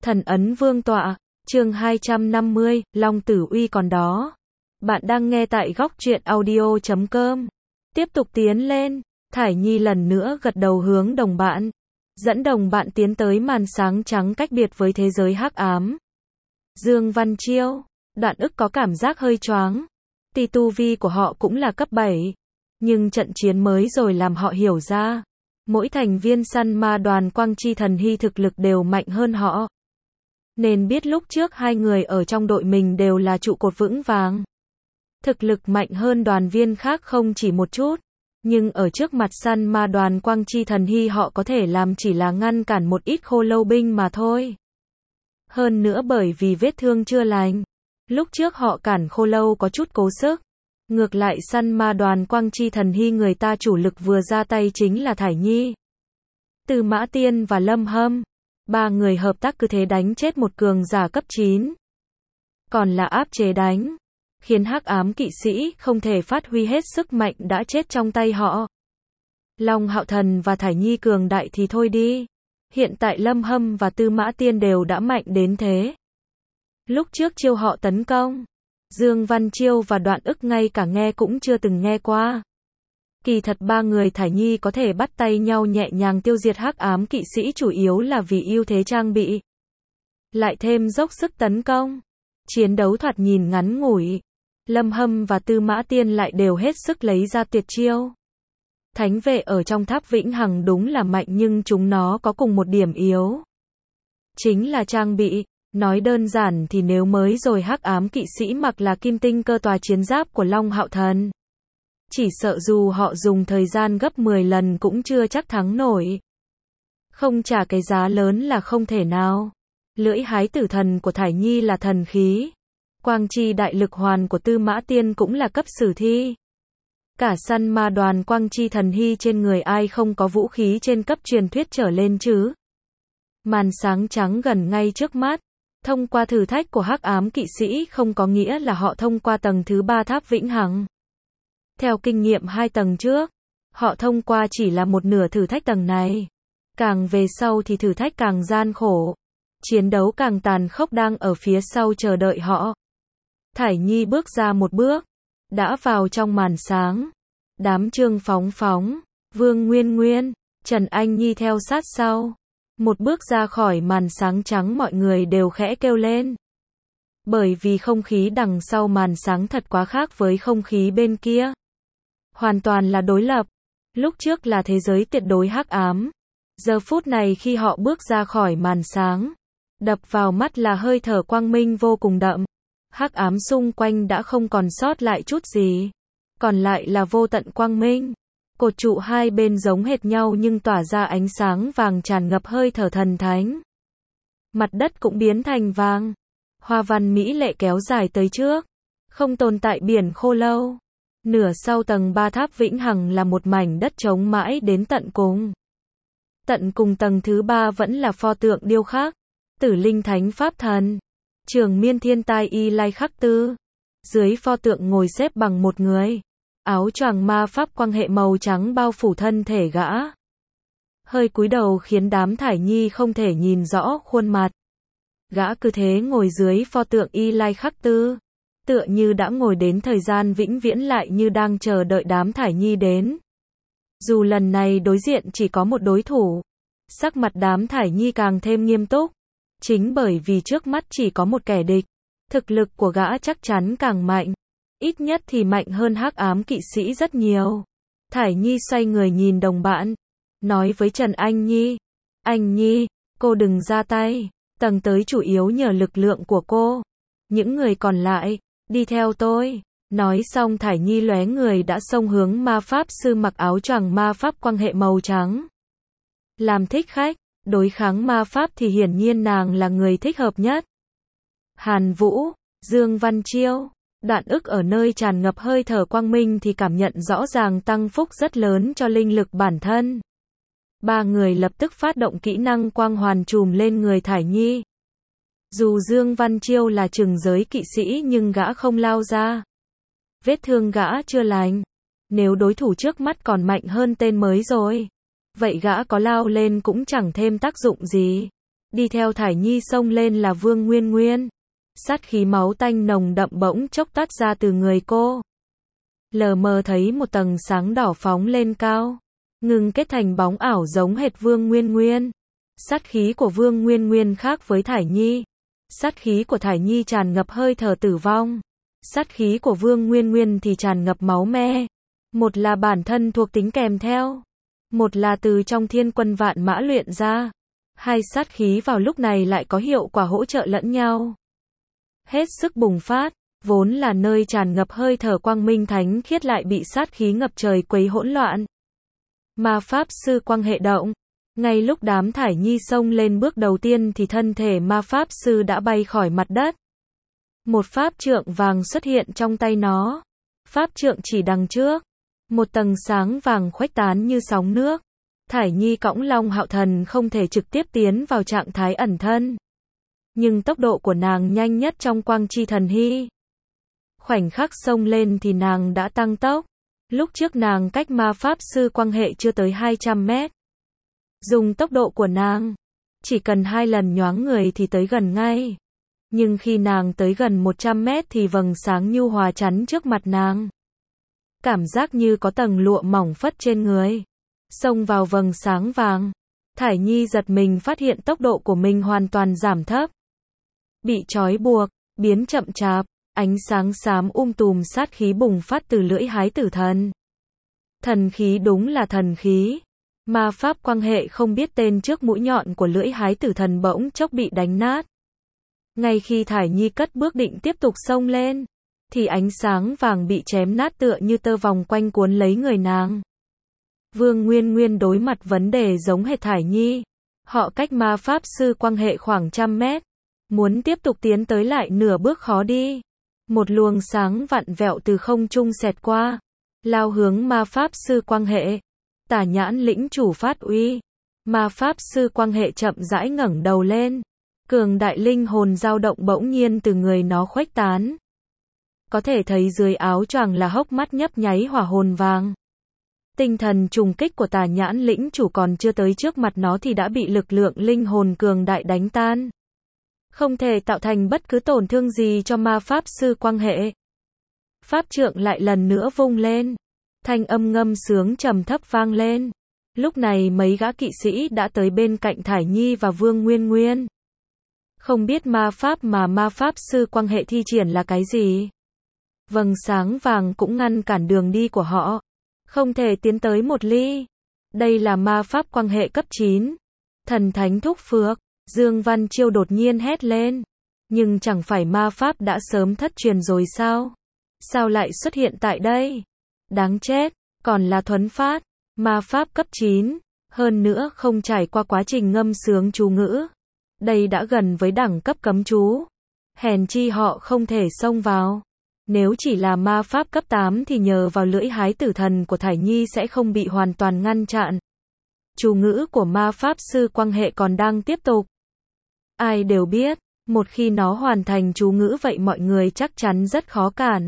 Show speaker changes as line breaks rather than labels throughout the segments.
Thần ấn vương tọa, chương 250, Long Tử Uy còn đó. Bạn đang nghe tại góc truyện audio.com. Tiếp tục tiến lên, Thải Nhi lần nữa gật đầu hướng đồng bạn. Dẫn đồng bạn tiến tới màn sáng trắng cách biệt với thế giới hắc ám. Dương Văn Chiêu, Đoạn Ức có cảm giác hơi choáng. Tuy tu vi của họ cũng là cấp 7. Nhưng trận chiến mới rồi làm họ hiểu ra. Mỗi thành viên săn ma đoàn Quang Chi Thần Hy thực lực đều mạnh hơn họ. Nên biết lúc trước hai người ở trong đội mình đều là trụ cột vững vàng. Thực lực mạnh hơn đoàn viên khác không chỉ một chút. Nhưng ở trước mặt săn ma đoàn Quang Chi Thần Hy họ có thể làm chỉ là ngăn cản một ít khô lâu binh mà thôi. Hơn nữa bởi vì vết thương chưa lành. Lúc trước họ cản khô lâu có chút cố sức. Ngược lại săn ma đoàn Quang Chi Thần Hy người ta chủ lực vừa ra tay chính là Thải Nhi, Tư Mã Tiên và Lâm Hâm. Ba người hợp tác cứ thế đánh chết một cường giả cấp 9. Còn là áp chế đánh. Khiến hắc ám kỵ sĩ không thể phát huy hết sức mạnh đã chết trong tay họ. Long Hạo Thần và Thải Nhi cường đại thì thôi đi. Hiện tại Lâm Hâm và Tư Mã Tiên đều đã mạnh đến thế. Lúc trước chiêu họ tấn công, Dương Văn Chiêu và Đoạn Ức ngay cả nghe cũng chưa từng nghe qua. Kỳ thật ba người Thải Nhi có thể bắt tay nhau nhẹ nhàng tiêu diệt hắc ám kỵ sĩ chủ yếu là vì ưu thế trang bị. Lại thêm dốc sức tấn công. Chiến đấu thoạt nhìn ngắn ngủi. Lâm Hâm và Tư Mã Tiên lại đều hết sức lấy ra tuyệt chiêu. Thánh vệ ở trong tháp vĩnh hằng đúng là mạnh nhưng chúng nó có cùng một điểm yếu. Chính là trang bị. Nói đơn giản thì nếu mới rồi hắc ám kỵ sĩ mặc là kim tinh cơ tòa chiến giáp của Long Hạo Thần. Chỉ sợ dù họ dùng thời gian gấp 10 lần cũng chưa chắc thắng nổi. Không trả cái giá lớn là không thể nào. Lưỡi hái tử thần của Thải Nhi là thần khí. Quang Chi đại lực hoàn của Tư Mã Tiên cũng là cấp sử thi. Cả săn ma đoàn Quang Chi Thần Hy trên người ai không có vũ khí trên cấp truyền thuyết trở lên chứ. Màn sáng trắng gần ngay trước mắt. Thông qua thử thách của hắc ám kỵ sĩ không có nghĩa là họ thông qua tầng thứ 3 tháp vĩnh hằng. Theo kinh nghiệm 2 tầng trước, họ thông qua chỉ là một nửa thử thách tầng này. Càng về sau thì thử thách càng gian khổ. Chiến đấu càng tàn khốc đang ở phía sau chờ đợi họ. Thải Nhi bước ra một bước, đã vào trong màn sáng. Đám Trương Phóng Phóng, Vương Nguyên Nguyên, Trần Anh Nhi theo sát sau. Một bước ra khỏi màn sáng trắng mọi người đều khẽ kêu lên. Bởi vì không khí đằng sau màn sáng thật quá khác với không khí bên kia. Hoàn toàn là đối lập. Lúc trước là thế giới tuyệt đối hắc ám. Giờ phút này khi họ bước ra khỏi màn sáng, đập vào mắt là hơi thở quang minh vô cùng đậm. Hắc ám xung quanh đã không còn sót lại chút gì. Còn lại là vô tận quang minh. Cột trụ hai bên giống hệt nhau nhưng tỏa ra ánh sáng vàng tràn ngập hơi thở thần thánh. Mặt đất cũng biến thành vàng. Hoa văn mỹ lệ kéo dài tới trước. Không tồn tại biển khô lâu. Nửa sau tầng 3 tháp vĩnh hằng là một mảnh đất trống mãi đến tận cùng. Tận cùng tầng thứ 3 vẫn là pho tượng điêu khắc. Tử Linh Thánh Pháp Thần. Trường Miên Thiên Tai Y Lai Khắc Tư. Dưới pho tượng ngồi xếp bằng một người. Áo choàng ma pháp quang hệ màu trắng bao phủ thân thể gã. Hơi cúi đầu khiến đám Thải Nhi không thể nhìn rõ khuôn mặt. Gã cứ thế ngồi dưới pho tượng Y Lai Khắc Tư. Tựa như đã ngồi đến thời gian vĩnh viễn lại như đang chờ đợi đám Thải Nhi đến. Dù lần này đối diện chỉ có một đối thủ. Sắc mặt đám Thải Nhi càng thêm nghiêm túc. Chính bởi vì trước mắt chỉ có một kẻ địch. Thực lực của gã chắc chắn càng mạnh. Ít nhất thì mạnh hơn hắc ám kỵ sĩ rất nhiều. Thải Nhi xoay người nhìn đồng bạn. Nói với Trần Anh Nhi. Anh Nhi, cô đừng ra tay. Tầng tới chủ yếu nhờ lực lượng của cô. Những người còn lại, đi theo tôi. Nói xong Thải Nhi lóe người đã xông hướng ma pháp sư mặc áo choàng ma pháp quang hệ màu trắng. Làm thích khách, đối kháng ma pháp thì hiển nhiên nàng là người thích hợp nhất. Hàn Vũ, Dương Văn Chiêu. Đoạn Ức ở nơi tràn ngập hơi thở quang minh thì cảm nhận rõ ràng tăng phúc rất lớn cho linh lực bản thân. Ba người lập tức phát động kỹ năng quang hoàn trùm lên người Thải Nhi. Dù Dương Văn Chiêu là trừng giới kỵ sĩ nhưng gã không lao ra. Vết thương gã chưa lành. Nếu đối thủ trước mắt còn mạnh hơn tên mới rồi, vậy gã có lao lên cũng chẳng thêm tác dụng gì. Đi theo Thải Nhi xông lên là Vương Nguyên Nguyên. Sát khí máu tanh nồng đậm bỗng chốc toát ra từ người cô. Lờ mờ thấy một tầng sáng đỏ phóng lên cao, ngừng kết thành bóng ảo giống hệt Vương Nguyên Nguyên. Sát khí của Vương Nguyên Nguyên khác với Thải Nhi. Sát khí của Thải Nhi tràn ngập hơi thở tử vong. Sát khí của Vương Nguyên Nguyên thì tràn ngập máu me. Một là bản thân thuộc tính kèm theo, một là từ trong thiên quân vạn mã luyện ra. Hai sát khí vào lúc này lại có hiệu quả hỗ trợ lẫn nhau. Hết sức bùng phát, vốn là nơi tràn ngập hơi thở quang minh thánh khiết lại bị sát khí ngập trời quấy hỗn loạn. Ma Pháp Sư Quang hệ động. Ngay lúc đám Thải Nhi xông lên bước đầu tiên thì thân thể Ma Pháp Sư đã bay khỏi mặt đất. Một pháp trượng vàng xuất hiện trong tay nó. Pháp trượng chỉ đằng trước. Một tầng sáng vàng khuếch tán như sóng nước. Thải Nhi cõng Long Hạo Thần không thể trực tiếp tiến vào trạng thái ẩn thân. Nhưng tốc độ của nàng nhanh nhất trong Quang Chi Thần Hy. Khoảnh khắc xông lên thì nàng đã tăng tốc. Lúc trước nàng cách Ma Pháp Sư Quang hệ chưa tới 200 mét. Dùng tốc độ của nàng, chỉ cần 2 lần nhoáng người thì tới gần ngay. Nhưng khi nàng tới gần 100 mét thì vầng sáng nhu hòa chắn trước mặt nàng. Cảm giác như có tầng lụa mỏng phất trên người. Xông vào vầng sáng vàng. Thải Nhi giật mình phát hiện tốc độ của mình hoàn toàn giảm thấp. Bị trói buộc, biến chậm chạp, ánh sáng xám tùm sát khí bùng phát từ lưỡi hái tử thần. Thần khí đúng là thần khí. Ma pháp quang hệ không biết tên trước mũi nhọn của lưỡi hái tử thần bỗng chốc bị đánh nát. Ngay khi Thải Nhi cất bước định tiếp tục xông lên, thì ánh sáng vàng bị chém nát tựa như tơ vòng quanh cuốn lấy người nàng. Vương Nguyên Nguyên đối mặt vấn đề giống hệt Thải Nhi. Họ cách Ma Pháp Sư Quang hệ khoảng 100 mét. Muốn tiếp tục tiến tới lại nửa bước khó đi. Một luồng sáng vặn vẹo từ không trung xẹt qua, lao hướng Ma Pháp Sư Quang hệ. Tả Nhãn lĩnh chủ phát uy. Ma Pháp Sư Quang hệ chậm rãi ngẩng đầu lên. Cường đại linh hồn dao động bỗng nhiên từ người nó khuếch tán. Có thể thấy dưới áo choàng là hốc mắt nhấp nháy hỏa hồn vàng. Tinh thần trùng kích của Tả Nhãn lĩnh chủ còn chưa tới trước mặt nó thì đã bị lực lượng linh hồn cường đại đánh tan. Không thể tạo thành bất cứ tổn thương gì cho Ma Pháp Sư Quang hệ. Pháp trượng lại lần nữa vung lên. Thanh âm ngâm sướng trầm thấp vang lên. Lúc này mấy gã kỵ sĩ đã tới bên cạnh Thải Nhi và Vương Nguyên Nguyên. Không biết ma pháp mà Ma Pháp Sư Quang hệ thi triển là cái gì. Vầng sáng vàng cũng ngăn cản đường đi của họ. Không thể tiến tới một ly. Đây là ma pháp quang hệ cấp 9. Thần thánh thúc phược. Dương Văn Chiêu đột nhiên hét lên. Nhưng chẳng phải ma pháp đã sớm thất truyền rồi sao? Sao lại xuất hiện tại đây? Đáng chết, còn là thuấn phát. Ma pháp cấp 9. Hơn nữa không trải qua quá trình ngâm sướng chú ngữ. Đây đã gần với đẳng cấp cấm chú. Hèn chi họ không thể xông vào. Nếu chỉ là ma pháp cấp 8 thì nhờ vào lưỡi hái tử thần của Thải Nhi sẽ không bị hoàn toàn ngăn chặn. Chú ngữ của Ma Pháp Sư Quang hệ còn đang tiếp tục. Ai đều biết, một khi nó hoàn thành chú ngữ vậy mọi người chắc chắn rất khó cản.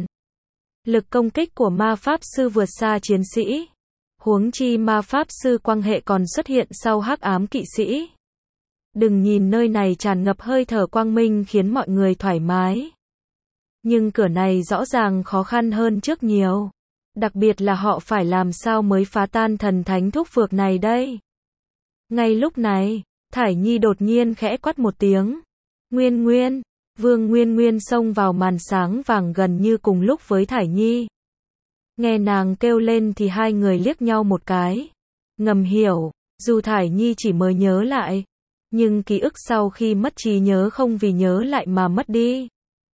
Lực công kích của Ma Pháp Sư vượt xa chiến sĩ. Huống chi Ma Pháp Sư Quang hệ còn xuất hiện sau hắc ám kỵ sĩ. Đừng nhìn nơi này tràn ngập hơi thở quang minh khiến mọi người thoải mái. Nhưng cửa này rõ ràng khó khăn hơn trước nhiều. Đặc biệt là họ phải làm sao mới phá tan thần thánh thúc phược này đây. Ngay lúc này, Thải Nhi đột nhiên khẽ quát một tiếng. Nguyên Nguyên, Vương Nguyên Nguyên xông vào màn sáng vàng gần như cùng lúc với Thải Nhi. Nghe nàng kêu lên thì hai người liếc nhau một cái. Ngầm hiểu, dù Thải Nhi chỉ mới nhớ lại, nhưng ký ức sau khi mất trí nhớ không vì nhớ lại mà mất đi.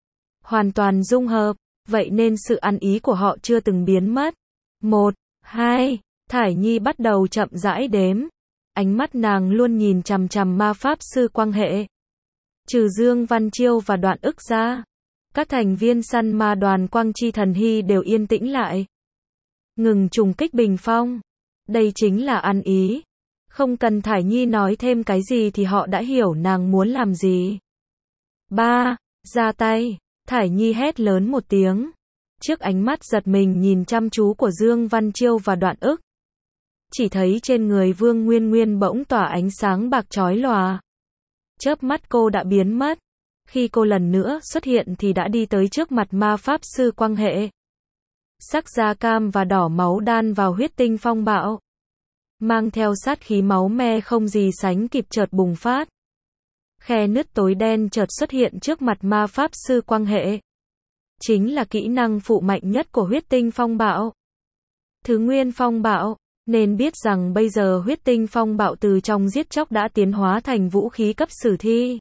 Hoàn toàn dung hợp, vậy nên sự ăn ý của họ chưa từng biến mất. 1, 2, Thải Nhi bắt đầu chậm rãi đếm. Ánh mắt nàng luôn nhìn chằm chằm Ma Pháp Sư Quang hệ. Trừ Dương Văn Chiêu và Đoạn Ức ra, các thành viên săn ma đoàn Quang Chi Thần Hy đều yên tĩnh lại. Ngừng trùng kích bình phong. Đây chính là ăn ý. Không cần Thải Nhi nói thêm cái gì thì họ đã hiểu nàng muốn làm gì. 3. Ra tay. Thải Nhi hét lớn một tiếng. Trước ánh mắt giật mình nhìn chăm chú của Dương Văn Chiêu và Đoạn Ức. Chỉ thấy trên người Vương Nguyên Nguyên bỗng tỏa ánh sáng bạc chói lòa. Chớp mắt cô đã biến mất. Khi cô lần nữa xuất hiện thì đã đi tới trước mặt ma pháp sư Quang Hệ. Sắc da cam và đỏ máu đan vào huyết tinh phong bạo, mang theo sát khí máu me không gì sánh kịp chợt bùng phát. Khe nứt tối đen chợt xuất hiện trước mặt ma pháp sư Quang Hệ. Chính là kỹ năng phụ mạnh nhất của huyết tinh phong bạo. Thứ nguyên phong bạo, nên biết rằng bây giờ huyết tinh phong bạo từ trong giết chóc đã tiến hóa thành vũ khí cấp sử thi.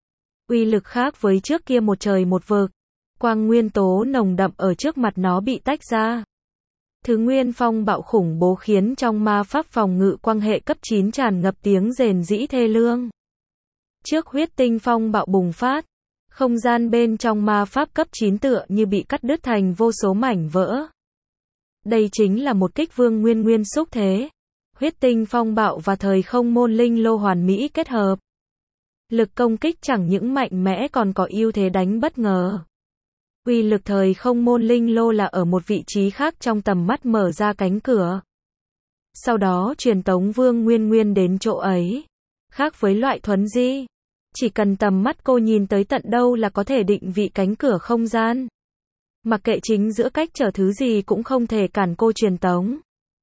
Uy lực khác với trước kia một trời một vực. Quang nguyên tố nồng đậm ở trước mặt nó bị tách ra. Thứ nguyên phong bạo khủng bố khiến trong ma pháp phòng ngự Quang Hệ cấp 9 tràn ngập tiếng rền rĩ thê lương. Trước huyết tinh phong bạo bùng phát, không gian bên trong ma pháp cấp 9 tựa như bị cắt đứt thành vô số mảnh vỡ. Đây chính là một kích vương nguyên nguyên xúc thế. Huyết tinh phong bạo và thời không môn linh lô hoàn mỹ kết hợp. Lực công kích chẳng những mạnh mẽ còn có ưu thế đánh bất ngờ. Uy lực thời không môn linh lô là ở một vị trí khác trong tầm mắt mở ra cánh cửa. Sau đó truyền tống vương nguyên nguyên đến chỗ ấy. Khác với loại thuấn di, chỉ cần tầm mắt cô nhìn tới tận đâu là có thể định vị cánh cửa không gian. Mặc kệ chính giữa cách trở thứ gì cũng không thể cản cô truyền tống.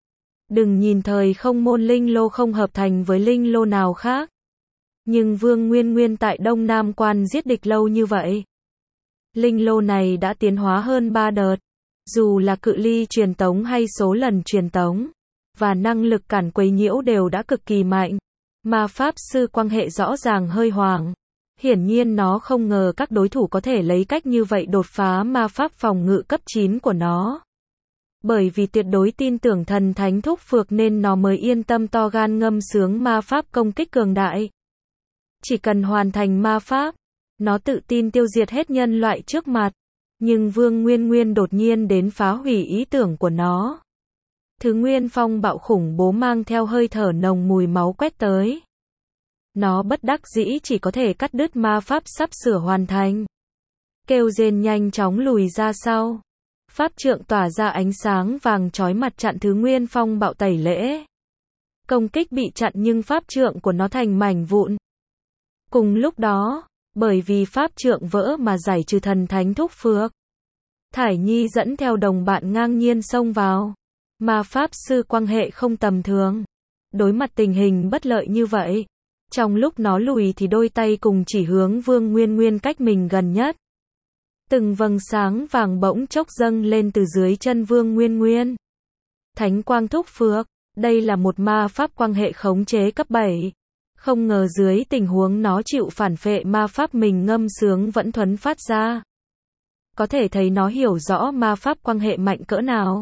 Đừng nhìn thời không môn linh lô không hợp thành với linh lô nào khác. Nhưng Vương Nguyên Nguyên tại Đông Nam Quan giết địch lâu như vậy. Linh lô này đã tiến hóa hơn 3 đợt. Dù là cự ly truyền tống hay số lần truyền tống, và năng lực cản quấy nhiễu đều đã cực kỳ mạnh. Ma pháp sư Quang Hệ rõ ràng hơi hoảng. Hiển nhiên nó không ngờ các đối thủ có thể lấy cách như vậy đột phá ma pháp phòng ngự cấp 9 của nó. Bởi vì tuyệt đối tin tưởng thần thánh thúc phược nên nó mới yên tâm to gan ngâm sướng ma pháp công kích cường đại. Chỉ cần hoàn thành ma pháp, nó tự tin tiêu diệt hết nhân loại trước mặt. Nhưng Vương Nguyên Nguyên đột nhiên đến phá hủy ý tưởng của nó. Thứ nguyên phong bạo khủng bố mang theo hơi thở nồng mùi máu quét tới. Nó bất đắc dĩ chỉ có thể cắt đứt ma pháp sắp sửa hoàn thành. Kêu rên nhanh chóng lùi ra sau. Pháp trượng tỏa ra ánh sáng vàng chói mặt chặn thứ nguyên phong bạo tẩy lễ. Công kích bị chặn nhưng pháp trượng của nó thành mảnh vụn. Cùng lúc đó, bởi vì pháp trượng vỡ mà giải trừ thần thánh thúc phược, Thải Nhi dẫn theo đồng bạn ngang nhiên xông vào. Ma pháp sư Quang Hệ không tầm thường. Đối mặt tình hình bất lợi như vậy, trong lúc nó lùi thì đôi tay cùng chỉ hướng Vương Nguyên Nguyên cách mình gần nhất. Từng vầng sáng vàng bỗng chốc dâng lên từ dưới chân Vương Nguyên Nguyên. Thánh quang thúc phược, đây là một ma pháp quang hệ khống chế cấp 7. Không ngờ dưới tình huống nó chịu phản phệ ma pháp mình ngâm sướng vẫn thuấn phát ra. Có thể thấy nó hiểu rõ ma pháp quang hệ mạnh cỡ nào.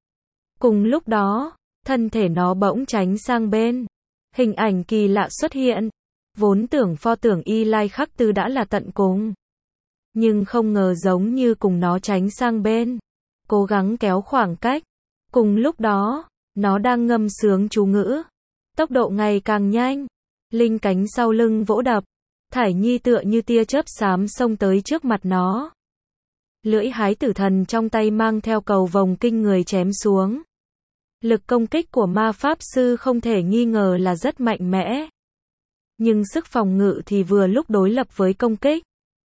Cùng lúc đó, thân thể nó bỗng tránh sang bên. Hình ảnh kỳ lạ xuất hiện. Vốn tưởng pho tưởng Y Lai Khắc Tư đã là tận cùng. Nhưng không ngờ giống như cùng nó tránh sang bên. Cố gắng kéo khoảng cách. Cùng lúc đó, nó đang ngâm sướng chú ngữ. Tốc độ ngày càng nhanh. Linh cánh sau lưng vỗ đập. Thải Nhi tựa như tia chớp xám xông tới trước mặt nó. Lưỡi hái tử thần trong tay mang theo cầu vồng kinh người chém xuống. Lực công kích của ma pháp sư không thể nghi ngờ là rất mạnh mẽ. Nhưng sức phòng ngự thì vừa lúc đối lập với công kích.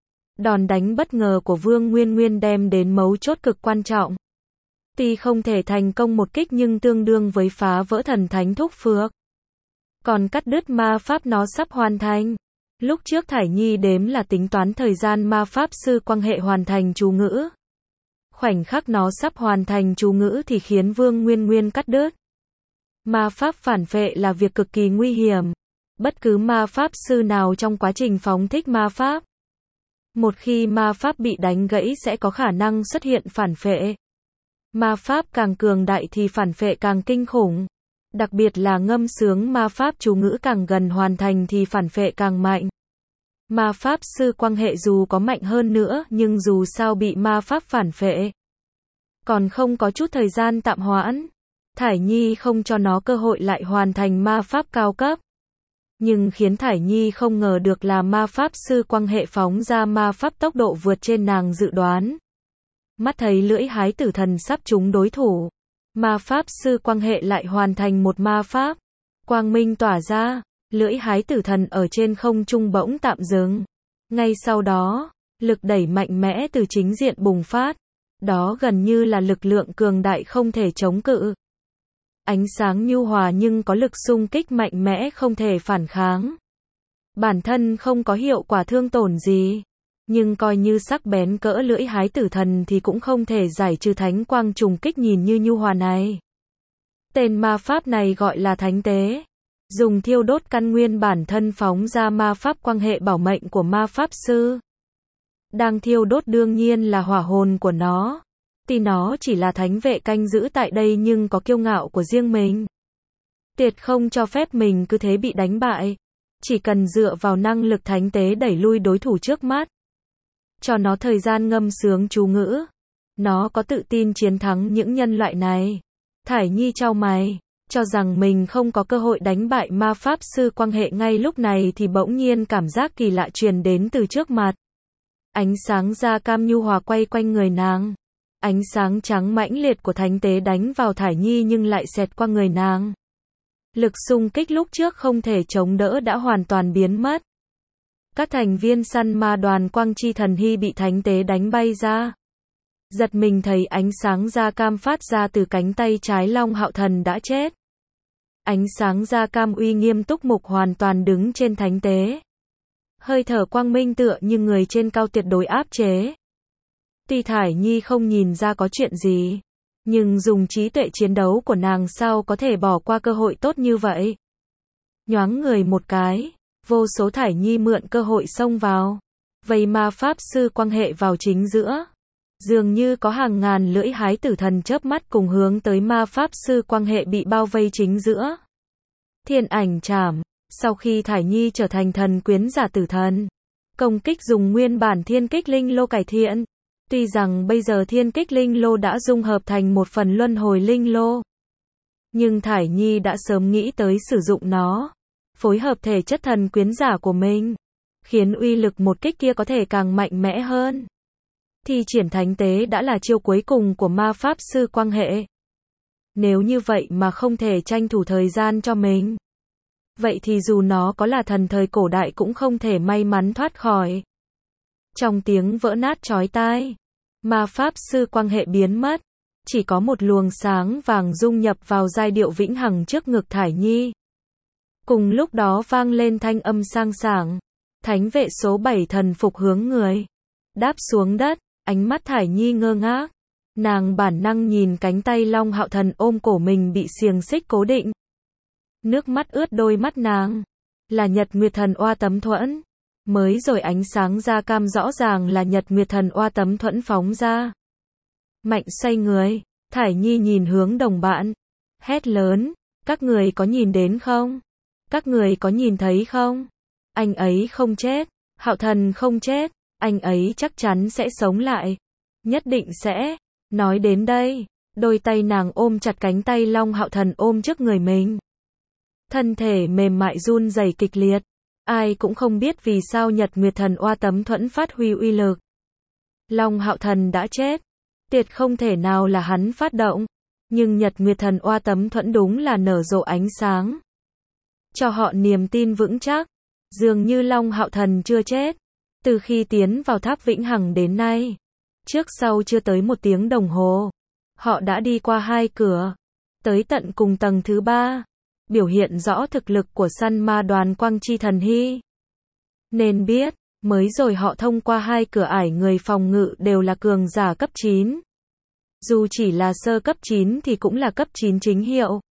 Đòn đánh bất ngờ của Vương Nguyên Nguyên đem đến mấu chốt cực quan trọng. Tuy không thể thành công một kích nhưng tương đương với phá vỡ thần thánh thúc phược. Còn cắt đứt ma pháp nó sắp hoàn thành. Lúc trước Thải Nhi đếm là tính toán thời gian ma pháp sư Quang Hệ hoàn thành chú ngữ. Khoảnh khắc nó sắp hoàn thành chú ngữ thì khiến Vương Nguyên Nguyên cắt đứt. Ma pháp phản phệ là việc cực kỳ nguy hiểm. Bất cứ ma pháp sư nào trong quá trình phóng thích ma pháp, một khi ma pháp bị đánh gãy sẽ có khả năng xuất hiện phản phệ. Ma pháp càng cường đại thì phản phệ càng kinh khủng. Đặc biệt là ngâm sướng ma pháp chú ngữ càng gần hoàn thành thì phản phệ càng mạnh. Ma pháp sư Quang Hệ dù có mạnh hơn nữa nhưng dù sao bị ma pháp phản phệ. Còn không có chút thời gian tạm hoãn. Thải Nhi không cho nó cơ hội lại hoàn thành ma pháp cao cấp. Nhưng khiến Thải Nhi không ngờ được là ma pháp sư Quang Hệ phóng ra ma pháp tốc độ vượt trên nàng dự đoán. Mắt thấy lưỡi hái tử thần sắp trúng đối thủ. Ma pháp sư Quang Hệ lại hoàn thành một ma pháp. Quang minh tỏa ra. Lưỡi hái tử thần ở trên không trung bỗng tạm dừng. Ngay sau đó, lực đẩy mạnh mẽ từ chính diện bùng phát. Đó gần như là lực lượng cường đại không thể chống cự. Ánh sáng nhu hòa nhưng có lực xung kích mạnh mẽ không thể phản kháng. Bản thân không có hiệu quả thương tổn gì, nhưng coi như sắc bén cỡ lưỡi hái tử thần thì cũng không thể giải trừ thánh quang trùng kích nhìn như nhu hòa này. Tên ma pháp này gọi là thánh tế. Dùng thiêu đốt căn nguyên bản thân phóng ra ma pháp quang hệ bảo mệnh của ma pháp sư. Đang thiêu đốt đương nhiên là hỏa hồn của nó. Tuy nó chỉ là thánh vệ canh giữ tại đây nhưng có kiêu ngạo của riêng mình. Tuyệt không cho phép mình cứ thế bị đánh bại. Chỉ cần dựa vào năng lực thánh tế đẩy lui đối thủ trước mắt. Cho nó thời gian ngâm sướng chú ngữ. Nó có tự tin chiến thắng những nhân loại này. Thải Nhi chau mày, cho rằng mình không có cơ hội đánh bại ma pháp sư quang hệ ngay lúc này thì bỗng nhiên cảm giác kỳ lạ truyền đến từ trước mặt. Ánh sáng da cam nhu hòa quay quanh người nàng. Ánh sáng trắng mãnh liệt của thánh tế đánh vào Thải Nhi nhưng lại xẹt qua người nàng. Lực xung kích lúc trước không thể chống đỡ đã hoàn toàn biến mất. Các thành viên săn ma đoàn Quang Chi Thần Hy bị thánh tế đánh bay ra. Giật mình thấy ánh sáng da cam phát ra từ cánh tay trái Long Hạo Thần đã chết. Ánh sáng da cam uy nghiêm túc mục hoàn toàn đứng trên thánh tế. Hơi thở quang minh tựa như người trên cao tuyệt đối áp chế. Tuy Thải Nhi không nhìn ra có chuyện gì, nhưng dùng trí tuệ chiến đấu của nàng sao có thể bỏ qua cơ hội tốt như vậy. Nhoáng người một cái, vô số Thải Nhi mượn cơ hội xông vào, vây ma pháp sư quang hệ vào chính giữa. Dường như có hàng ngàn lưỡi hái tử thần chớp mắt cùng hướng tới ma pháp sư quang hệ bị bao vây chính giữa. Thiên ảnh trảm, sau khi Thải Nhi trở thành thần quyến giả tử thần, công kích dùng nguyên bản thiên kích linh lô cải thiện. Tuy rằng bây giờ thiên kích linh lô đã dung hợp thành một phần luân hồi linh lô, nhưng Thải Nhi đã sớm nghĩ tới sử dụng nó, phối hợp thể chất thần quyến giả của mình, khiến uy lực một kích kia có thể càng mạnh mẽ hơn. Thi triển thánh tế đã là chiêu cuối cùng của ma pháp sư quang hệ. Nếu như vậy mà không thể tranh thủ thời gian cho mình, vậy thì dù nó có là thần thời cổ đại cũng không thể may mắn thoát khỏi. Trong tiếng vỡ nát chói tai, ma pháp sư quang hệ biến mất, chỉ có một luồng sáng vàng dung nhập vào giai điệu vĩnh hằng trước ngực Thải Nhi. Cùng lúc đó vang lên thanh âm sang sảng, thánh vệ số 7 thần phục hướng người, đáp xuống đất, ánh mắt Thải Nhi ngơ ngác. Nàng bản năng nhìn cánh tay Long Hạo Thần ôm cổ mình bị xiềng xích cố định. Nước mắt ướt đôi mắt nàng, là Nhật Nguyệt Thần Oa Tấm Thuẫn. Mới rồi ánh sáng da cam rõ ràng là Nhật Nguyệt Thần Oa Tấm Thuẫn phóng ra. Mạnh xoay người, Thải Nhi nhìn hướng đồng bạn, hét lớn, các người có nhìn đến không? Các người có nhìn thấy không? Anh ấy không chết, Hạo Thần không chết, anh ấy chắc chắn sẽ sống lại. Nhất định sẽ. Nói đến đây, đôi tay nàng ôm chặt cánh tay Long Hạo Thần ôm trước người mình. Thân thể mềm mại run rẩy kịch liệt. Ai cũng không biết vì sao Nhật Nguyệt Thần Oa Tấm Thuẫn phát huy uy lực. Long Hạo Thần đã chết, tuyệt không thể nào là hắn phát động, nhưng Nhật Nguyệt Thần Oa Tấm Thuẫn đúng là nở rộ ánh sáng, cho họ niềm tin vững chắc, dường như Long Hạo Thần chưa chết. Từ khi tiến vào tháp vĩnh hằng đến nay, trước sau chưa tới 1 tiếng đồng hồ, họ đã đi qua 2 cửa, tới tận cùng tầng thứ 3. Biểu hiện rõ thực lực của săn ma đoàn Quang Chi Thần Hy. Nên biết, mới rồi họ thông qua 2 cửa ải người phòng ngự đều là cường giả cấp 9. Dù chỉ là sơ cấp 9 thì cũng là cấp 9 chính hiệu.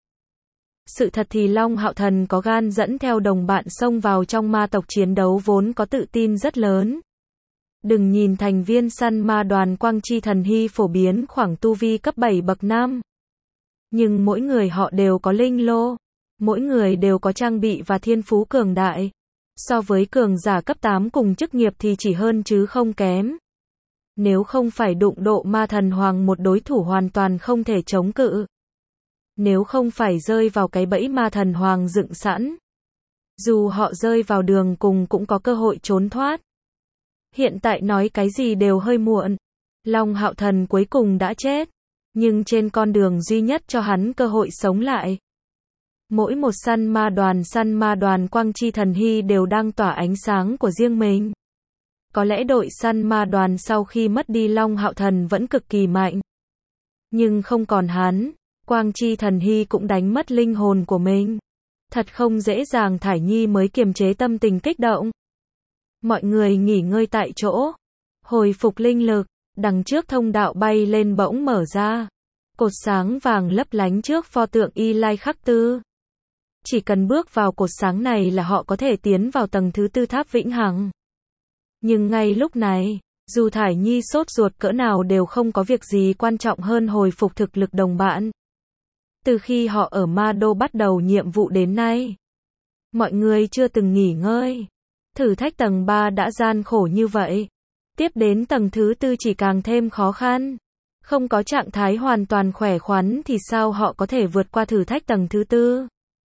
Sự thật thì Long Hạo Thần có gan dẫn theo đồng bạn xông vào trong ma tộc chiến đấu vốn có tự tin rất lớn. Đừng nhìn thành viên săn ma đoàn Quang Chi Thần Hy phổ biến khoảng tu vi cấp 7 bậc 5. Nhưng mỗi người họ đều có linh lô. Mỗi người đều có trang bị và thiên phú cường đại. So với cường giả cấp 8 cùng chức nghiệp thì chỉ hơn chứ không kém. Nếu không phải đụng độ ma thần hoàng một đối thủ hoàn toàn không thể chống cự. Nếu không phải rơi vào cái bẫy ma thần hoàng dựng sẵn. Dù họ rơi vào đường cùng cũng có cơ hội trốn thoát. Hiện tại nói cái gì đều hơi muộn. Long Hạo Thần cuối cùng đã chết. Nhưng trên con đường duy nhất cho hắn cơ hội sống lại, Mỗi một săn ma đoàn Quang Chi Thần Hy đều đang tỏa ánh sáng của riêng mình. Có lẽ đội săn ma đoàn sau khi mất đi Long Hạo Thần vẫn cực kỳ mạnh. Nhưng không còn hắn, Quang Chi Thần Hy cũng đánh mất linh hồn của mình. Thật không dễ dàng. Thải Nhi mới kiềm chế tâm tình kích động. Mọi người nghỉ ngơi tại chỗ. Hồi phục linh lực, đằng trước thông đạo bay lên bỗng mở ra. Cột sáng vàng lấp lánh trước pho tượng Y Lai Khắc Tư. Chỉ cần bước vào cột sáng này là họ có thể tiến vào tầng thứ 4 tháp vĩnh hằng. Nhưng ngay lúc này, dù Thải Nhi sốt ruột cỡ nào đều không có việc gì quan trọng hơn hồi phục thực lực đồng bạn. Từ khi họ ở Ma Đô bắt đầu nhiệm vụ đến nay, mọi người chưa từng nghỉ ngơi. Thử thách tầng 3 đã gian khổ như vậy. Tiếp đến tầng thứ 4 chỉ càng thêm khó khăn. Không có trạng thái hoàn toàn khỏe khoắn thì sao họ có thể vượt qua thử thách tầng thứ 4?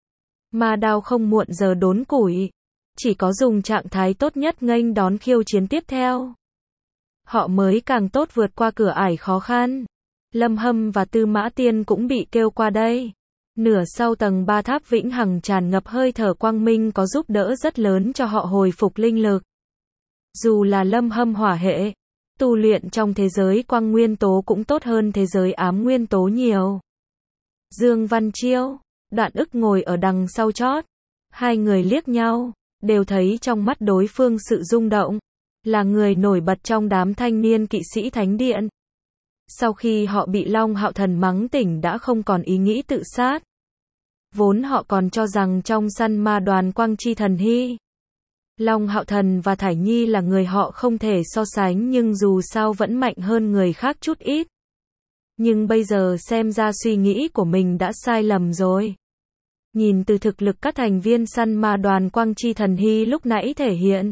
Ma Đao không muộn giờ đốn củi. Chỉ có dùng trạng thái tốt nhất nghênh đón khiêu chiến tiếp theo. Họ mới càng tốt vượt qua cửa ải khó khăn. Lâm Hâm và Tư Mã Tiên cũng bị kêu qua đây. Nửa sau tầng 3 tháp vĩnh hằng tràn ngập hơi thở quang minh có giúp đỡ rất lớn cho họ hồi phục linh lực. Dù là Lâm Hâm hỏa hệ, tu luyện trong thế giới quang nguyên tố cũng tốt hơn thế giới ám nguyên tố nhiều. Dương Văn Chiêu, Đoạn Ức ngồi ở đằng sau chót. Hai người liếc nhau, đều thấy trong mắt đối phương sự rung động. Là người nổi bật trong đám thanh niên kỵ sĩ thánh điện. Sau khi họ bị Long Hạo Thần mắng tỉnh đã không còn ý nghĩ tự sát. Vốn họ còn cho rằng trong săn ma đoàn Quang Chi Thần Hy, Long Hạo Thần và Thải Nhi là người họ không thể so sánh nhưng dù sao vẫn mạnh hơn người khác chút ít. Nhưng bây giờ xem ra suy nghĩ của mình đã sai lầm rồi. Nhìn từ thực lực các thành viên săn ma đoàn Quang Chi Thần Hy lúc nãy thể hiện.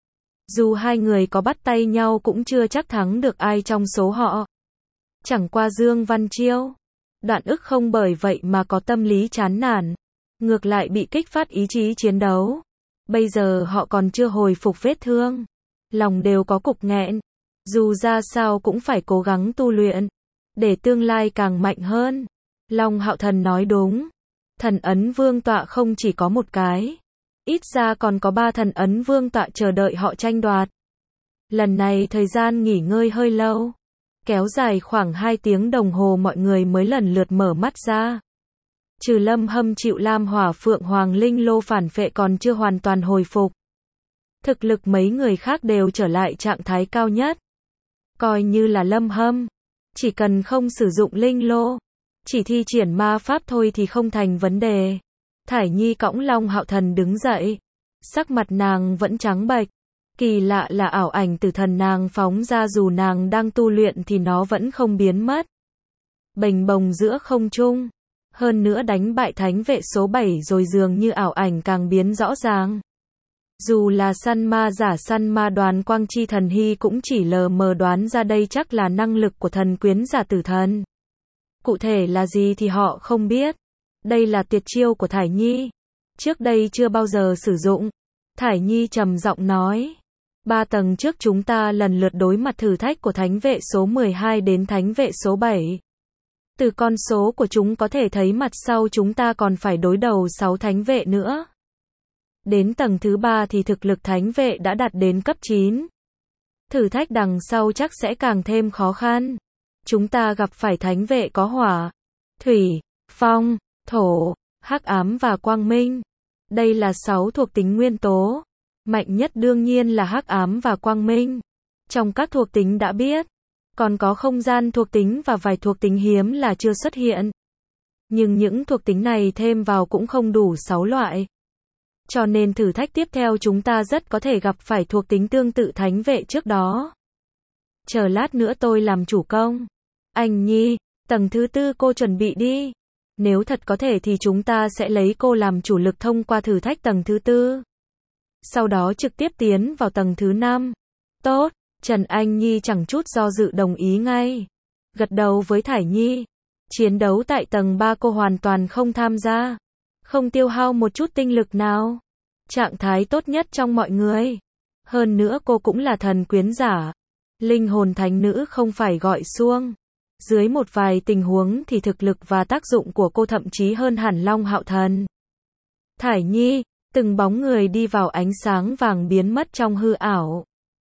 Dù hai người có bắt tay nhau cũng chưa chắc thắng được ai trong số họ. Chẳng qua Dương Văn Chiêu, Đoạn Ức không bởi vậy mà có tâm lý chán nản. Ngược lại bị kích phát ý chí chiến đấu. Bây giờ họ còn chưa hồi phục vết thương. Lòng đều có cục nghẹn. Dù ra sao cũng phải cố gắng tu luyện. Để tương lai càng mạnh hơn. Long Hạo Thần nói đúng. Thần ấn vương tọa không chỉ có một cái. Ít ra còn có 3 thần ấn vương tọa chờ đợi họ tranh đoạt. Lần này thời gian nghỉ ngơi hơi lâu. Kéo dài khoảng 2 tiếng đồng hồ mọi người mới lần lượt mở mắt ra. Trừ Lâm Hâm chịu Lam Hỏa Phượng Hoàng Linh Lô phản phệ còn chưa hoàn toàn hồi phục. Thực lực mấy người khác đều trở lại trạng thái cao nhất. Coi như là Lâm Hâm. Chỉ cần không sử dụng Linh Lô. Chỉ thi triển ma pháp thôi thì không thành vấn đề. Thải Nhi cõng Long Hạo Thần đứng dậy. Sắc mặt nàng vẫn trắng bệch. Kỳ lạ là ảo ảnh tử thần nàng phóng ra dù nàng đang tu luyện thì nó vẫn không biến mất. Bềnh bồng giữa không trung. Hơn nữa đánh bại thánh vệ số 7 rồi dường như ảo ảnh càng biến rõ ràng. Dù là săn ma giả săn ma đoàn Quang Chi Thần Hy cũng chỉ lờ mờ đoán ra đây chắc là năng lực của thần quyến giả tử thần. Cụ thể là gì thì họ không biết. Đây là tuyệt chiêu của Thải Nhi. Trước đây chưa bao giờ sử dụng. Thải Nhi trầm giọng nói. 3 tầng trước chúng ta lần lượt đối mặt thử thách của thánh vệ số 12 đến thánh vệ số 7. Từ con số của chúng có thể thấy mặt sau chúng ta còn phải đối đầu 6 thánh vệ nữa. Đến tầng thứ 3 thì thực lực thánh vệ đã đạt đến cấp 9. Thử thách đằng sau chắc sẽ càng thêm khó khăn. Chúng ta gặp phải thánh vệ có hỏa, thủy, phong, thổ, hắc ám và quang minh. Đây là 6 thuộc tính nguyên tố. Mạnh nhất đương nhiên là hắc ám và quang minh. Trong các thuộc tính đã biết, còn có không gian thuộc tính và vài thuộc tính hiếm là chưa xuất hiện. Nhưng những thuộc tính này thêm vào cũng không đủ 6 loại. Cho nên thử thách tiếp theo chúng ta rất có thể gặp phải thuộc tính tương tự thánh vệ trước đó. Chờ lát nữa tôi làm chủ công. Anh Nhi, tầng thứ 4 cô chuẩn bị đi. Nếu thật có thể thì chúng ta sẽ lấy cô làm chủ lực thông qua thử thách tầng thứ 4. Sau đó trực tiếp tiến vào tầng thứ 5. Tốt, Trần Anh Nhi chẳng chút do dự đồng ý ngay. Gật đầu với Thải Nhi. Chiến đấu tại tầng 3 cô hoàn toàn không tham gia. Không tiêu hao một chút tinh lực nào. Trạng thái tốt nhất trong mọi người. Hơn nữa cô cũng là thần quyến giả. Linh hồn thánh nữ không phải gọi xuông. Dưới một vài tình huống thì thực lực và tác dụng của cô thậm chí hơn hẳn Long Hạo Thần. Thải Nhi, từng bóng người đi vào ánh sáng vàng biến mất trong hư ảo.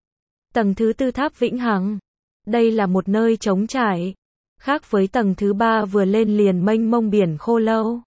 Tầng thứ 4 tháp Vĩnh Hằng. Đây là một nơi trống trải. Khác với tầng thứ 3 vừa lên liền mênh mông biển khô lâu.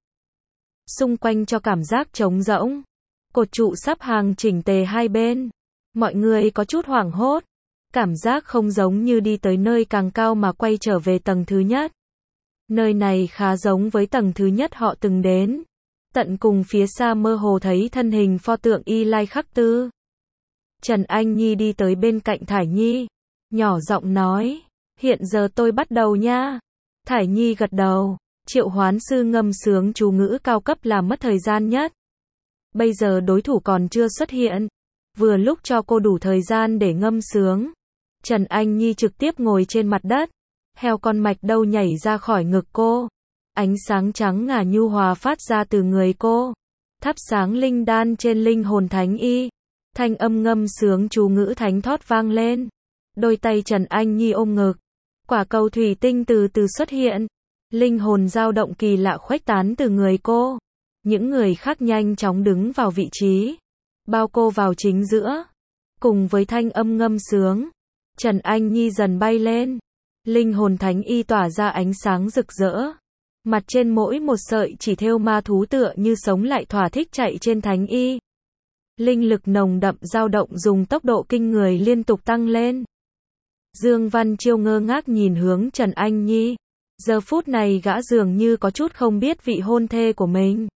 Xung quanh cho cảm giác trống rỗng. Cột trụ sắp hàng chỉnh tề hai bên. Mọi người có chút hoảng hốt. Cảm giác không giống như đi tới nơi càng cao mà quay trở về tầng thứ nhất. Nơi này khá giống với tầng thứ nhất họ từng đến. Tận cùng phía xa mơ hồ thấy thân hình pho tượng Y Lai Khắc Tư. Trần Anh Nhi đi tới bên cạnh Thải Nhi. Nhỏ giọng nói. Hiện giờ tôi bắt đầu nha. Thải Nhi gật đầu. Triệu hoán sư ngâm sướng chú ngữ cao cấp là mất thời gian nhất. Bây giờ đối thủ còn chưa xuất hiện. Vừa lúc cho cô đủ thời gian để ngâm sướng. Trần Anh Nhi trực tiếp ngồi trên mặt đất. Heo con mạch đâu nhảy ra khỏi ngực cô. Ánh sáng trắng ngà nhu hòa phát ra từ người cô. Thắp sáng linh đan trên linh hồn thánh y. Thanh âm ngâm sướng chú ngữ thánh thót vang lên. Đôi tay Trần Anh Nhi ôm ngực. Quả cầu thủy tinh từ từ xuất hiện. Linh hồn dao động kỳ lạ khuếch tán từ người cô. Những người khác nhanh chóng đứng vào vị trí. Bao cô vào chính giữa. Cùng với thanh âm ngâm sướng. Trần Anh Nhi dần bay lên. Linh hồn thánh y tỏa ra ánh sáng rực rỡ. Mặt trên mỗi một sợi chỉ thêu ma thú tựa như sống lại thỏa thích chạy trên thánh y. Linh lực nồng đậm dao động dùng tốc độ kinh người liên tục tăng lên. Dương Văn Chiêu ngơ ngác nhìn hướng Trần Anh Nhi. Giờ phút này gã dường như có chút không biết vị hôn thê của mình.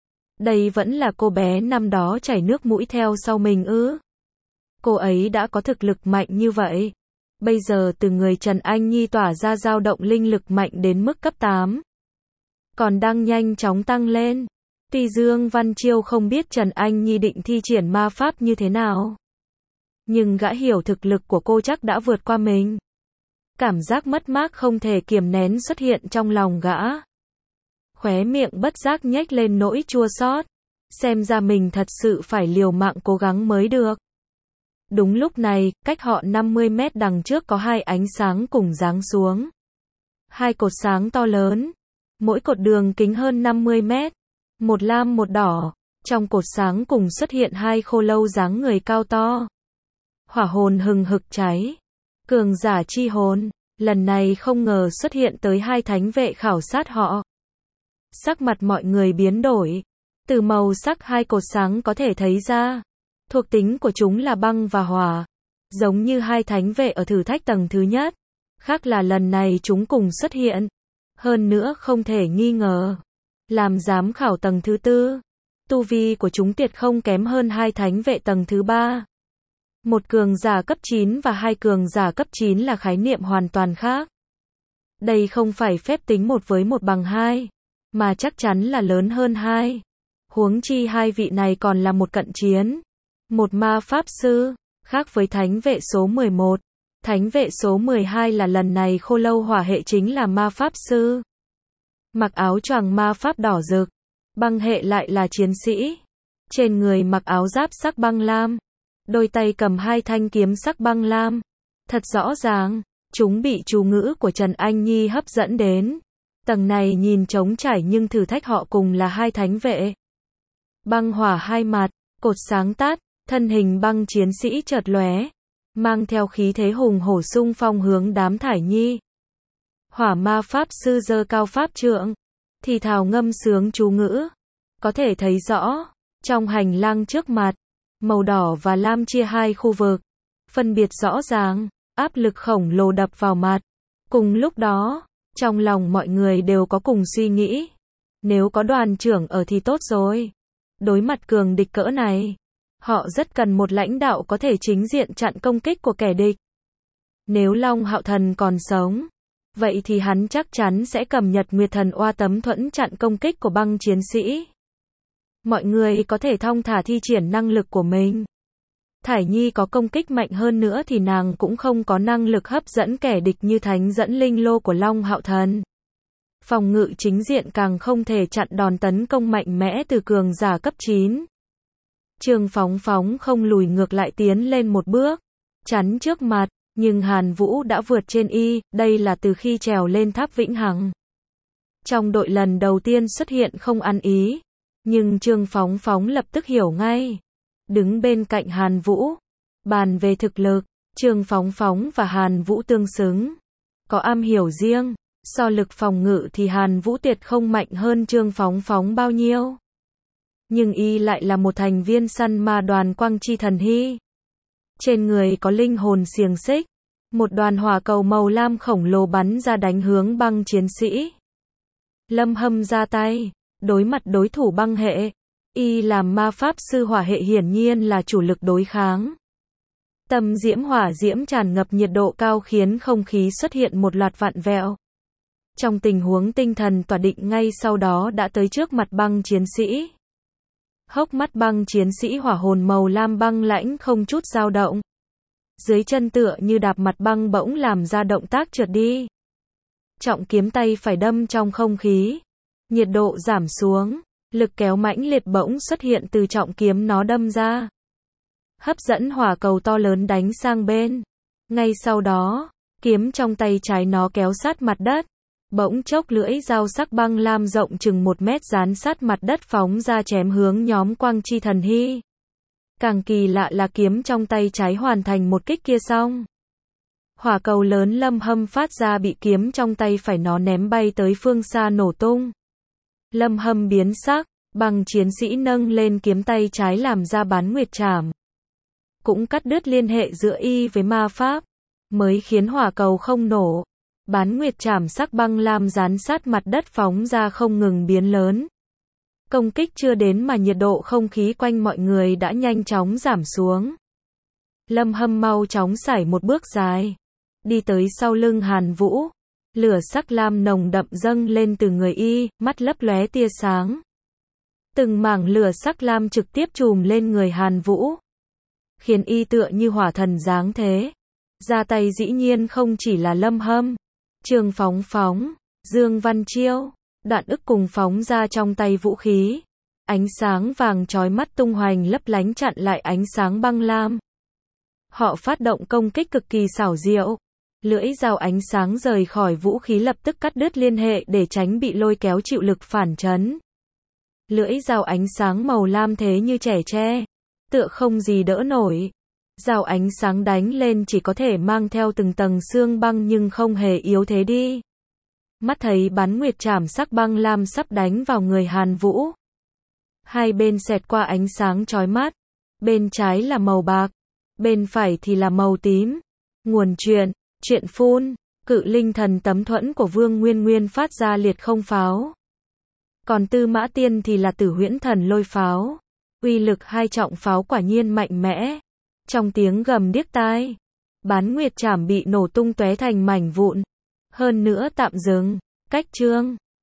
Đây vẫn là cô bé năm đó chảy nước mũi theo sau mình ư? Cô ấy đã có thực lực mạnh như vậy. Bây giờ từ người Trần Anh Nhi tỏa ra dao động linh lực mạnh đến mức cấp 8. Còn đang nhanh chóng tăng lên. Tuy Dương Văn Chiêu không biết Trần Anh Nhi định thi triển ma pháp như thế nào. Nhưng gã hiểu thực lực của cô chắc đã vượt qua mình. Cảm giác mất mát không thể kiềm nén xuất hiện trong lòng gã. Khóe miệng bất giác nhếch lên nỗi chua xót. Xem ra mình thật sự phải liều mạng cố gắng mới được. Đúng lúc này, cách họ 50 mét đằng trước có hai ánh sáng cùng giáng xuống. Hai cột sáng to lớn. Mỗi cột đường kính hơn 50 mét. Một lam một đỏ. Trong cột sáng cùng xuất hiện hai khô lâu dáng người cao to. Hỏa hồn hừng hực cháy. Cường giả chi hồn. Lần này không ngờ xuất hiện tới hai thánh vệ khảo sát họ. Sắc mặt mọi người biến đổi. Từ màu sắc hai cột sáng có thể thấy ra. Thuộc tính của chúng là băng và hỏa. Giống như hai thánh vệ ở thử thách tầng thứ nhất. Khác là lần này chúng cùng xuất hiện. Hơn nữa không thể nghi ngờ. Làm giám khảo tầng thứ 4. Tu vi của chúng tuyệt không kém hơn hai thánh vệ tầng thứ 3. Một cường giả cấp 9 và hai cường giả cấp 9 là khái niệm hoàn toàn khác. Đây không phải phép tính 1 với 1 bằng 2. Mà chắc chắn là lớn hơn 2. Huống chi hai vị này còn là một cận chiến. Một ma pháp sư. Khác với thánh vệ số 11. Thánh vệ số 12 là lần này khô lâu hỏa hệ chính là ma pháp sư. Mặc áo choàng ma pháp đỏ rực. Băng hệ lại là chiến sĩ. Trên người mặc áo giáp sắc băng lam. Đôi tay cầm hai thanh kiếm sắc băng lam. Thật rõ ràng, chúng bị chú ngữ của Trần Anh Nhi hấp dẫn đến. Tầng này nhìn trống trải nhưng thử thách họ cùng là hai thánh vệ. Băng hỏa hai mặt, cột sáng tắt, thân hình băng chiến sĩ chợt lóe, mang theo khí thế hùng hổ xung phong hướng đám Thải Nhi. Hỏa ma pháp sư giơ cao pháp trượng, thì thào ngâm sướng chú ngữ. Có thể thấy rõ, trong hành lang trước mặt, màu đỏ và lam chia hai khu vực, phân biệt rõ ràng, áp lực khổng lồ đập vào mặt. Cùng lúc đó, trong lòng mọi người đều có cùng suy nghĩ. Nếu có đoàn trưởng ở thì tốt rồi. Đối mặt cường địch cỡ này, họ rất cần một lãnh đạo có thể chính diện chặn công kích của kẻ địch. Nếu Long Hạo Thần còn sống, vậy thì hắn chắc chắn sẽ cầm Nhật Nguyệt Thần Oa tấm thuẫn chặn công kích của băng chiến sĩ. Mọi người có thể thong thả thi triển năng lực của mình. Thải Nhi có công kích mạnh hơn nữa thì nàng cũng không có năng lực hấp dẫn kẻ địch như thánh dẫn linh lô của Long Hạo Thần. Phòng ngự chính diện càng không thể chặn đòn tấn công mạnh mẽ từ cường giả cấp 9. Trương Phóng Phóng không lùi ngược lại tiến lên một bước, chắn trước mặt, nhưng Hàn Vũ đã vượt trên y, đây là từ khi trèo lên tháp Vĩnh Hằng. Trong đội lần đầu tiên xuất hiện không ăn ý, Nhưng Trương Phóng Phóng lập tức hiểu ngay. Đứng bên cạnh Hàn Vũ. Bàn về thực lực, Trương Phóng Phóng và Hàn Vũ tương xứng. Có am hiểu riêng, so lực phòng ngự thì Hàn Vũ tuyệt không mạnh hơn Trương Phóng Phóng bao nhiêu. Nhưng y lại là một thành viên săn ma đoàn Quang Chi Thần Hy. Trên người có linh hồn xiềng xích. Một đoàn hỏa cầu màu lam khổng lồ bắn ra đánh hướng băng chiến sĩ. Lâm Hâm ra tay, đối mặt đối thủ băng hệ. Y làm ma pháp sư hỏa hệ hiển nhiên là chủ lực đối kháng. Tâm diễm hỏa diễm tràn ngập nhiệt độ cao khiến không khí xuất hiện một loạt vặn vẹo. Trong tình huống tinh thần tỏa định ngay sau đó đã tới trước mặt băng chiến sĩ. Hốc mắt băng chiến sĩ hỏa hồn màu lam băng lãnh không chút dao động. Dưới chân tựa như đạp mặt băng bỗng làm ra động tác trượt đi. Trọng kiếm tay phải đâm trong không khí. Nhiệt độ giảm xuống. Lực kéo mãnh liệt bỗng xuất hiện từ trọng kiếm nó đâm ra. Hấp dẫn hỏa cầu to lớn đánh sang bên. Ngay sau đó, kiếm trong tay trái nó kéo sát mặt đất. Bỗng chốc lưỡi dao sắc băng lam rộng chừng 1 mét dán sát mặt đất phóng ra chém hướng nhóm Quang Chi Thần Hy. Càng kỳ lạ là kiếm trong tay trái hoàn thành một kích kia xong. Hỏa cầu lớn Lâm Hâm phát ra bị kiếm trong tay phải nó ném bay tới phương xa nổ tung. Lâm Hâm biến sắc, băng chiến sĩ nâng lên kiếm tay trái làm ra bán nguyệt trảm. Cũng cắt đứt liên hệ giữa y với ma pháp, mới khiến hỏa cầu không nổ. Bán nguyệt trảm sắc băng lam dán sát mặt đất phóng ra không ngừng biến lớn. Công kích chưa đến mà nhiệt độ không khí quanh mọi người đã nhanh chóng giảm xuống. Lâm Hâm mau chóng sải một bước dài, đi tới sau lưng Hàn Vũ. Lửa sắc lam nồng đậm dâng lên từ người y, mắt lấp lóe tia sáng. Từng mảng lửa sắc lam trực tiếp trùm lên người Hàn Vũ, khiến y tựa như hỏa thần giáng thế. Ra tay dĩ nhiên không chỉ là Lâm Hâm, Trương Phóng Phóng, Dương Văn Chiêu, Đoạn Ức cùng phóng ra trong tay vũ khí. Ánh sáng vàng chói mắt tung hoành lấp lánh chặn lại ánh sáng băng lam. Họ phát động công kích cực kỳ xảo diệu. Lưỡi dao ánh sáng rời khỏi vũ khí lập tức cắt đứt liên hệ để tránh bị lôi kéo chịu lực phản chấn. Lưỡi dao ánh sáng màu lam thế như trẻ tre, tựa không gì đỡ nổi. Dao ánh sáng đánh lên chỉ có thể mang theo từng tầng xương băng nhưng không hề yếu thế đi. Mắt thấy bắn nguyệt trảm sắc băng lam sắp đánh vào người Hàn Vũ. Hai bên xẹt qua ánh sáng chói mắt. Bên trái là màu bạc, bên phải thì là màu tím. Nguồn truyện phun, Cự Linh Thần Tấm Thuẫn của Vương Nguyên Nguyên phát ra liệt không pháo. Còn Tư Mã Tiên thì là Tử Huyễn Thần Lôi pháo. Uy lực hai trọng pháo quả nhiên mạnh mẽ. Trong tiếng gầm điếc tai, bán nguyệt trảm bị nổ tung tóe thành mảnh vụn. Hơn nữa tạm dừng, cách chương.